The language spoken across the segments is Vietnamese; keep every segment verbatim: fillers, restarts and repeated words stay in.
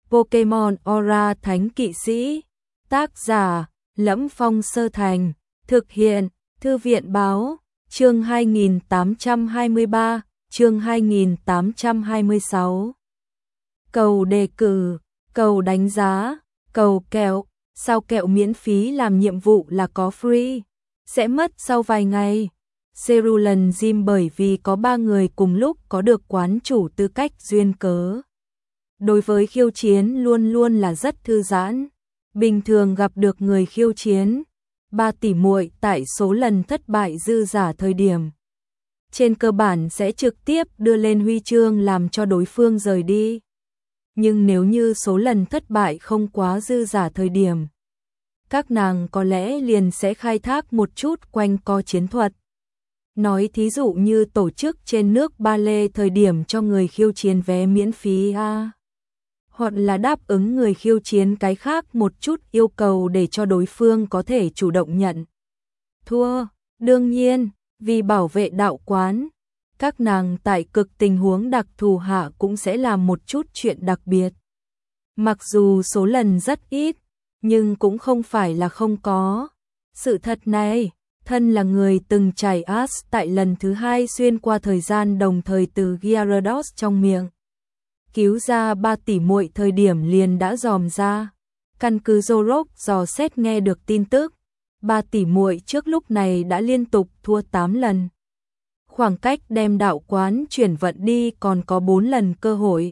Pokemon Aura Thánh Kỵ Sĩ. Tác giả: Lẫm Phong Sơ Thành. Thực hiện: Thư viện báo. Chương hai nghìn tám trăm hai mươi ba, chương hai nghìn tám trăm hai mươi sáu. Cầu đề cử, cầu đánh giá, cầu kẹo. Sao kẹo miễn phí làm nhiệm vụ là có free, sẽ mất sau vài ngày. Cerulean Gym bởi vì có ba người cùng lúc có được quán chủ tư cách duyên cớ. Đối với khiêu chiến luôn luôn là rất thư giãn. Bình thường gặp được người khiêu chiến, ba tỷ muội tại số lần thất bại dư giả thời điểm. Trên cơ bản sẽ trực tiếp đưa lên huy chương làm cho đối phương rời đi. Nhưng nếu như số lần thất bại không quá dư giả thời điểm, các nàng có lẽ liền sẽ khai thác một chút quanh co chiến thuật. Nói thí dụ như tổ chức trên nước ba lê thời điểm cho người khiêu chiến vé miễn phí a, hoặc là đáp ứng người khiêu chiến cái khác một chút yêu cầu để cho đối phương có thể chủ động nhận thua. Đương nhiên, vì bảo vệ đạo quán, các nàng tại cực tình huống đặc thù hạ cũng sẽ làm một chút chuyện đặc biệt. Mặc dù số lần rất ít, nhưng cũng không phải là không có. Sự thật này, thân là người từng trải As tại lần thứ hai xuyên qua thời gian đồng thời từ Gyarados trong miệng cứu ra ba tỷ muội thời điểm liền đã dòm ra. Căn cứ Zorok dò xét nghe được tin tức, ba tỷ muội trước lúc này đã liên tục thua tám lần. Khoảng cách đem đạo quán chuyển vận đi còn có bốn lần cơ hội.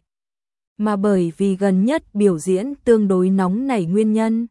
Mà bởi vì gần nhất biểu diễn tương đối nóng nảy nguyên nhân,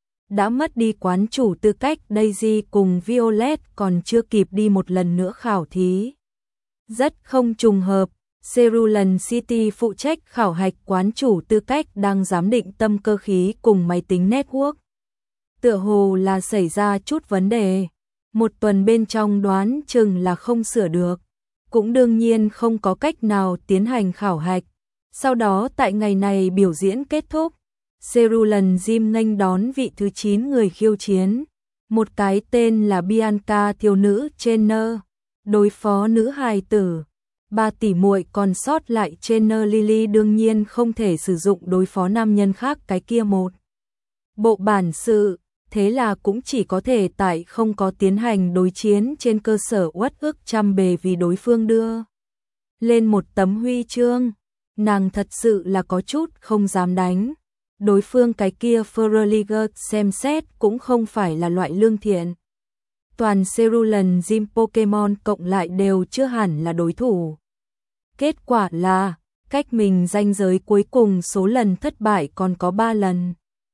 đã mất đi quán chủ tư cách. Daisy cùng Violet còn chưa kịp đi một lần nữa khảo thí. Rất không trùng hợp, Cerulean City phụ trách khảo hạch quán chủ tư cách đang giám định tâm cơ khí cùng máy tính network. Tựa hồ là xảy ra chút vấn đề. Một tuần bên trong đoán chừng là không sửa được. Cũng đương nhiên không có cách nào tiến hành khảo hạch. Sau đó tại ngày này biểu diễn kết thúc, Cerulean Gym nghênh đón vị thứ chín người khiêu chiến. Một cái tên là Bianca thiếu nữ trainer, đối phó nữ hài tử. Ba tỷ muội còn sót lại trainer Lily đương nhiên không thể sử dụng đối phó nam nhân khác cái kia một bộ bản sự. Thế là cũng chỉ có thể tại không có tiến hành đối chiến trên cơ sở uất ức trăm bề vì đối phương đưa lên một tấm huy chương. Nàng thật sự là có chút không dám đánh. Đối phương cái kia Feraliger xem xét cũng không phải là loại lương thiện. Toàn Cerulean Gym Pokemon cộng lại đều chưa hẳn là đối thủ. Kết quả là, cách mình ranh giới cuối cùng số lần thất bại còn có ba lần.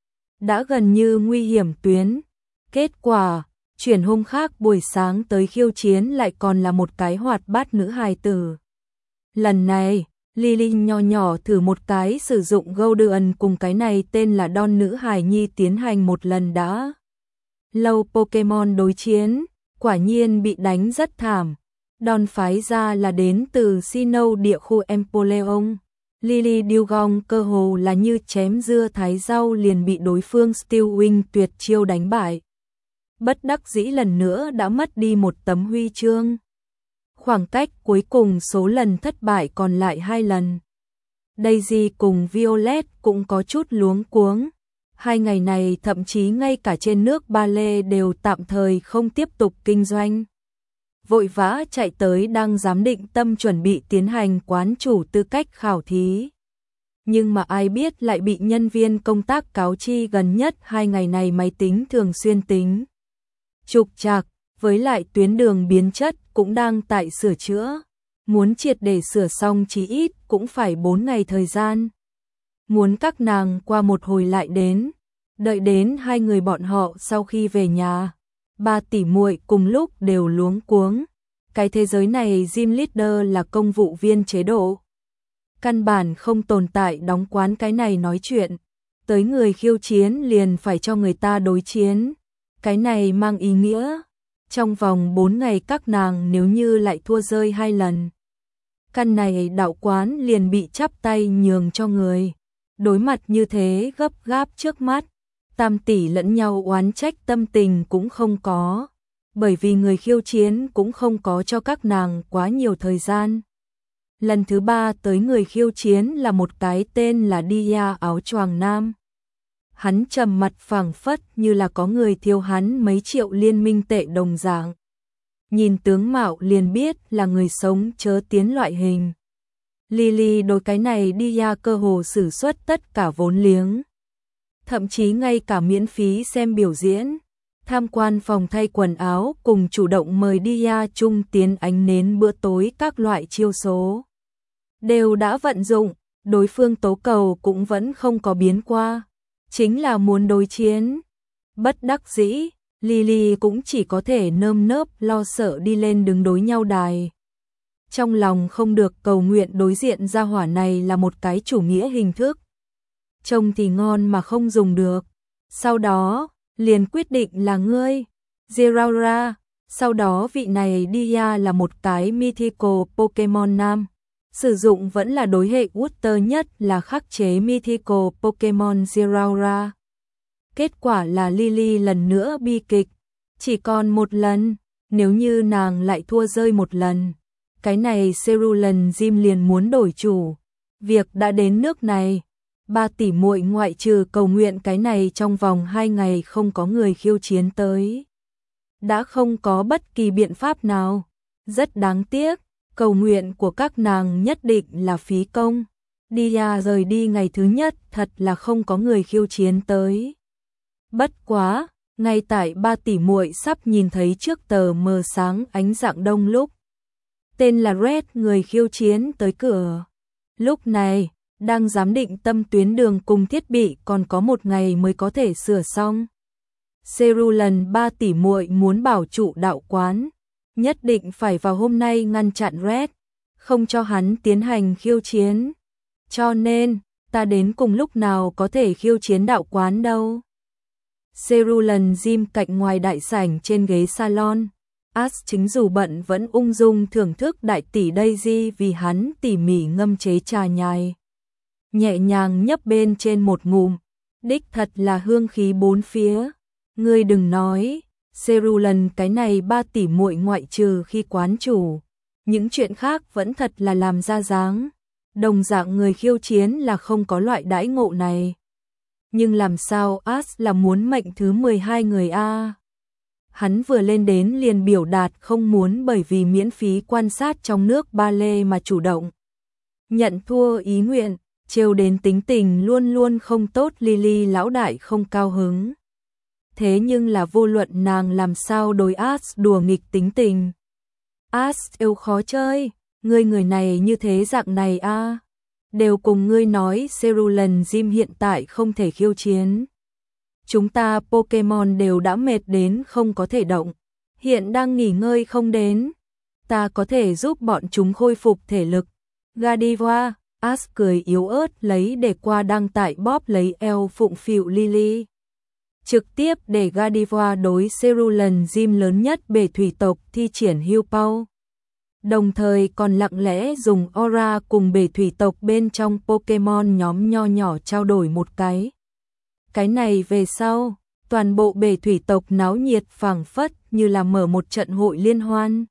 Đã gần như nguy hiểm tuyến. Kết quả, chuyển hôm khác buổi sáng tới khiêu chiến lại còn là một cái hoạt bát nữ hài tử. Lần này, Lily nho nhỏ thử một cái sử dụng Golden cùng cái này tên là Don nữ hài nhi tiến hành một lần đã lâu Pokemon đối chiến, quả nhiên bị đánh rất thảm. Don phái ra là đến từ Sinnoh địa khu Empoleon. Lily Dugong cơ hồ là như chém dưa thái rau liền bị đối phương Steel Wing tuyệt chiêu đánh bại. Bất đắc dĩ lần nữa đã mất đi một tấm huy chương. Khoảng cách cuối cùng số lần thất bại còn lại hai lần. Daisy cùng Violet cũng có chút luống cuống. Hai ngày này thậm chí ngay cả trên nước ba lê đều tạm thời không tiếp tục kinh doanh. Vội vã chạy tới đang giám định tâm chuẩn bị tiến hành quán chủ tư cách khảo thí. Nhưng mà ai biết lại bị nhân viên công tác cáo chi gần nhất hai ngày này máy tính thường xuyên tính trục trặc, với lại tuyến đường biến chất cũng đang tại sửa chữa. Muốn triệt để sửa xong chí ít cũng phải bốn ngày thời gian. Muốn các nàng qua một hồi lại đến. Đợi đến hai người bọn họ sau khi về nhà, ba tỷ muội cùng lúc đều luống cuống. Cái thế giới này gym leader là công vụ viên chế độ. Căn bản không tồn tại đóng quán cái này nói chuyện. Tới người khiêu chiến liền phải cho người ta đối chiến. Cái này mang ý nghĩa trong vòng bốn ngày các nàng nếu như lại thua rơi hai lần, căn này đạo quán liền bị chắp tay nhường cho người. Đối mặt như thế gấp gáp trước mắt, tam tỷ lẫn nhau oán trách tâm tình cũng không có, bởi vì người khiêu chiến cũng không có cho các nàng quá nhiều thời gian. lần thứ ba tới người khiêu chiến là một cái tên là Dia áo choàng nam. Hắn trầm mặt phảng phất như là có người thiếu hắn mấy triệu liên minh tệ đồng dạng. Nhìn tướng mạo liền biết là người sống chớ tiến loại hình. Lily đối cái này Dia cơ hồ sử xuất tất cả vốn liếng. Thậm chí ngay cả miễn phí xem biểu diễn, tham quan phòng thay quần áo cùng chủ động mời Dia chung tiến ánh nến bữa tối các loại chiêu số. Đều đã vận dụng, đối phương tố cầu cũng vẫn không có biến qua. Chính là muốn đối chiến. Bất đắc dĩ, Lily cũng chỉ có thể nơm nớp lo sợ đi lên đứng đối nhau đài. Trong lòng không được cầu nguyện đối diện ra hỏa này là một cái chủ nghĩa hình thức. Trông thì ngon mà không dùng được. Sau đó, liền quyết định là ngươi, Zeraora. Sau đó vị này Dia là một cái mythical Pokemon nam. Sử dụng vẫn là đối hệ Water nhất là khắc chế mythical Pokemon Zeraora. Kết quả là Lily lần nữa bi kịch. Chỉ còn một lần, nếu như nàng lại thua rơi một lần. Cái này Cerulean Gym liền muốn đổi chủ. Việc đã đến nước này. Ba tỷ muội ngoại trừ cầu nguyện cái này trong vòng hai ngày không có người khiêu chiến tới. Đã không có bất kỳ biện pháp nào. Rất đáng tiếc, cầu nguyện của các nàng nhất định là phí công. Dia rời đi ngày thứ nhất thật là không có người khiêu chiến tới. Bất quá, ngay tại ba tỷ muội sắp nhìn thấy trước tờ mờ sáng ánh dạng đông lúc. Tên là Red người khiêu chiến tới cửa. Lúc này, đang giám định tâm tuyến đường cùng thiết bị còn có một ngày mới có thể sửa xong. Cerulean ba tỷ muội muốn bảo trụ đạo quán, nhất định phải vào hôm nay ngăn chặn Red, không cho hắn tiến hành khiêu chiến. Cho nên, ta đến cùng lúc nào có thể khiêu chiến đạo quán đâu. Cerulean Gym cạnh ngoài đại sảnh trên ghế salon. Ash chính dù bận vẫn ung dung thưởng thức đại tỷ Daisy vì hắn tỉ mỉ ngâm chế trà nhài. Nhẹ nhàng nhấp bên trên một ngụm, đích thật là hương khí bốn phía. Ngươi đừng nói, Cerulean cái này ba tỷ muội ngoại trừ khi quán chủ, những chuyện khác vẫn thật là làm ra dáng. Đồng dạng người khiêu chiến là không có loại đãi ngộ này. Nhưng làm sao Ash là muốn mệnh thứ mười hai người a? Hắn vừa lên đến liền biểu đạt không muốn bởi vì miễn phí quan sát trong nước ba lê mà chủ động nhận thua ý nguyện, trêu đến tính tình luôn luôn không tốt Lily lão đại không cao hứng. Thế nhưng là vô luận nàng làm sao đối Ash đùa nghịch tính tình. Ash yêu khó chơi, ngươi người này như thế dạng này a, đều cùng ngươi nói Cerulean Gym hiện tại không thể khiêu chiến. Chúng ta Pokemon đều đã mệt đến không có thể động, hiện đang nghỉ ngơi không đến. Ta có thể giúp bọn chúng khôi phục thể lực. Godiva, Ash cười yếu ớt lấy để qua đang tại bóp lấy eo phụng phịu Lily. Trực tiếp để Godiva đối Cerulean Gym lớn nhất bể thủy tộc thi triển Hưu Pao. Đồng thời còn lặng lẽ dùng aura cùng bể thủy tộc bên trong Pokemon nhóm nho nhỏ trao đổi một cái. Cái này về sau, toàn bộ bể thủy tộc náo nhiệt phảng phất như là mở một trận hội liên hoan.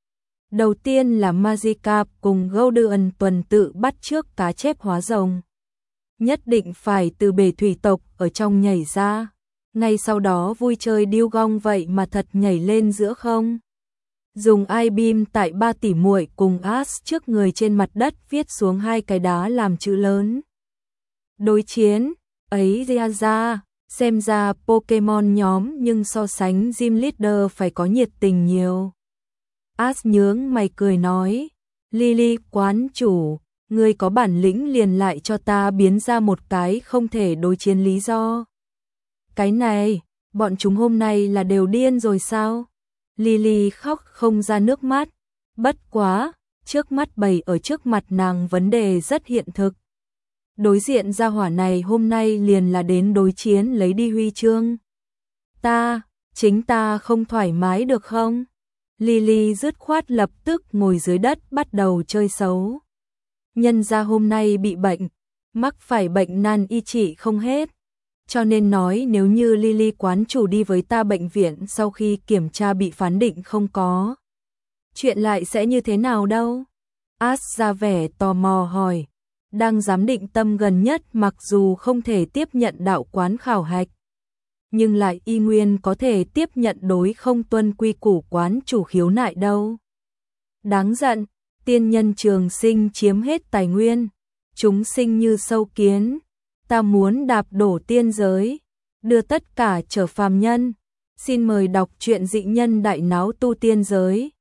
Đầu tiên là Magikarp cùng Golden tuần tự bắt trước cá chép hóa rồng. Nhất định phải từ bể thủy tộc ở trong nhảy ra. Ngay sau đó vui chơi điêu gong vậy mà thật nhảy lên giữa không. Dùng I-beam tại ba tỷ muội cùng Ash trước người trên mặt đất viết xuống hai cái đá làm chữ lớn. Đối chiến, ấy ra ra, xem ra Pokemon nhóm nhưng so sánh Gym Leader phải có nhiệt tình nhiều. Ash nhướng mày cười nói, Lily quán chủ, ngươi có bản lĩnh liền lại cho ta biến ra một cái không thể đối chiến lý do. Cái này, bọn chúng hôm nay là đều điên rồi sao? Lily khóc không ra nước mắt. Bất quá, trước mắt bày ở trước mặt nàng vấn đề rất hiện thực. Đối diện gia hỏa này hôm nay liền là đến đối chiến lấy đi huy chương. Ta, chính ta không thoải mái được không? Lily dứt khoát lập tức ngồi dưới đất bắt đầu chơi xấu. Nhân ra hôm nay bị bệnh, mắc phải bệnh nan y trị không hết. Cho nên nói nếu như Lily quán chủ đi với ta bệnh viện sau khi kiểm tra bị phán định không có chuyện lại sẽ như thế nào đâu. Át ra vẻ tò mò hỏi, đang giám định tâm gần nhất mặc dù không thể tiếp nhận đạo quán khảo hạch, nhưng lại y nguyên có thể tiếp nhận đối không tuân quy củ quán chủ khiếu nại đâu. Đáng giận, tiên nhân trường sinh chiếm hết tài nguyên, chúng sinh như sâu kiến, ta muốn đạp đổ tiên giới, đưa tất cả trở phàm nhân. Xin mời đọc truyện Dị Nhân Đại Náo Tu Tiên Giới.